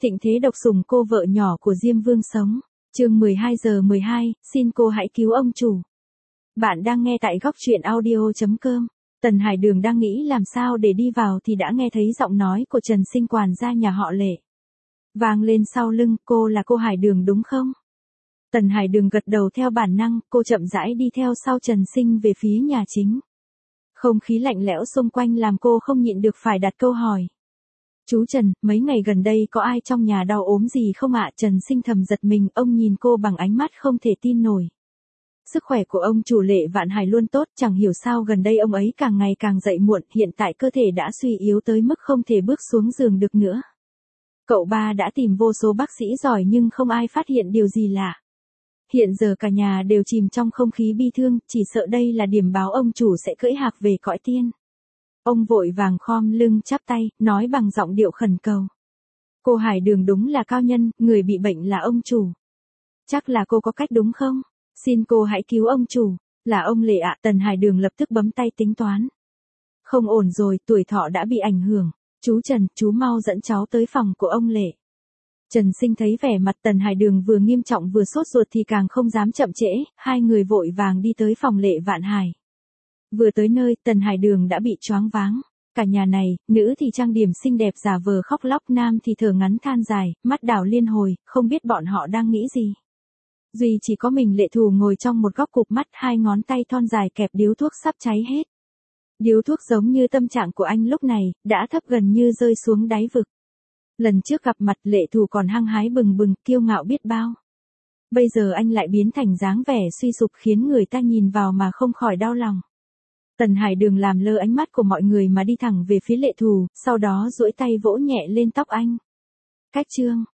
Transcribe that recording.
Thịnh thế độc sủng cô vợ nhỏ của Diêm Vương sống. Chương 12:12, xin cô hãy cứu ông chủ. Bạn đang nghe tại góc truyện audio.com. Tần Hải Đường đang nghĩ làm sao để đi vào thì đã nghe thấy giọng nói của Trần Sinh quản gia nhà họ Lệ. Vang lên sau lưng, cô là cô Hải Đường đúng không? Tần Hải Đường gật đầu theo bản năng, cô chậm rãi đi theo sau Trần Sinh về phía nhà chính. Không khí lạnh lẽo xung quanh làm cô không nhịn được phải đặt câu hỏi. Chú Trần, mấy ngày gần đây có ai trong nhà đau ốm gì không ạ? Trần Sinh thầm giật mình, ông nhìn cô bằng ánh mắt không thể tin nổi. Sức khỏe của ông chủ Lệ Vạn Hải luôn tốt, chẳng hiểu sao gần đây ông ấy càng ngày càng dậy muộn, hiện tại cơ thể đã suy yếu tới mức không thể bước xuống giường được nữa. Cậu ba đã tìm vô số bác sĩ giỏi nhưng không ai phát hiện điều gì lạ. Hiện giờ cả nhà đều chìm trong không khí bi thương, chỉ sợ đây là điểm báo ông chủ sẽ cưỡi hạc về cõi tiên. Ông vội vàng khom lưng chắp tay, nói bằng giọng điệu khẩn cầu. Cô Hải Đường đúng là cao nhân, người bị bệnh là ông chủ. Chắc là cô có cách đúng không? Xin cô hãy cứu ông chủ. Là ông Lệ ạ. Tần Hải Đường lập tức bấm tay tính toán. Không ổn rồi, tuổi thọ đã bị ảnh hưởng. Chú Trần, chú mau dẫn cháu tới phòng của ông Lệ. Trần Sinh thấy vẻ mặt Tần Hải Đường vừa nghiêm trọng vừa sốt ruột thì càng không dám chậm trễ, hai người vội vàng đi tới phòng Lệ Vạn Hải. Vừa tới nơi, Tần Hải Đường đã bị choáng váng. Cả nhà này, nữ thì trang điểm xinh đẹp giả vờ khóc lóc, nam thì thở ngắn than dài, mắt đảo liên hồi, không biết bọn họ đang nghĩ gì. Duy chỉ có mình Lệ Thù ngồi trong một góc cụp mắt, hai ngón tay thon dài kẹp điếu thuốc sắp cháy hết. Điếu thuốc giống như tâm trạng của anh lúc này, đã thấp gần như rơi xuống đáy vực. Lần trước gặp mặt Lệ Thù còn hăng hái bừng bừng, kiêu ngạo biết bao. Bây giờ anh lại biến thành dáng vẻ suy sụp khiến người ta nhìn vào mà không khỏi đau lòng. Tần Hải Đường làm lơ ánh mắt của mọi người mà đi thẳng về phía Lệ Thù, sau đó duỗi tay vỗ nhẹ lên tóc anh. Cách chương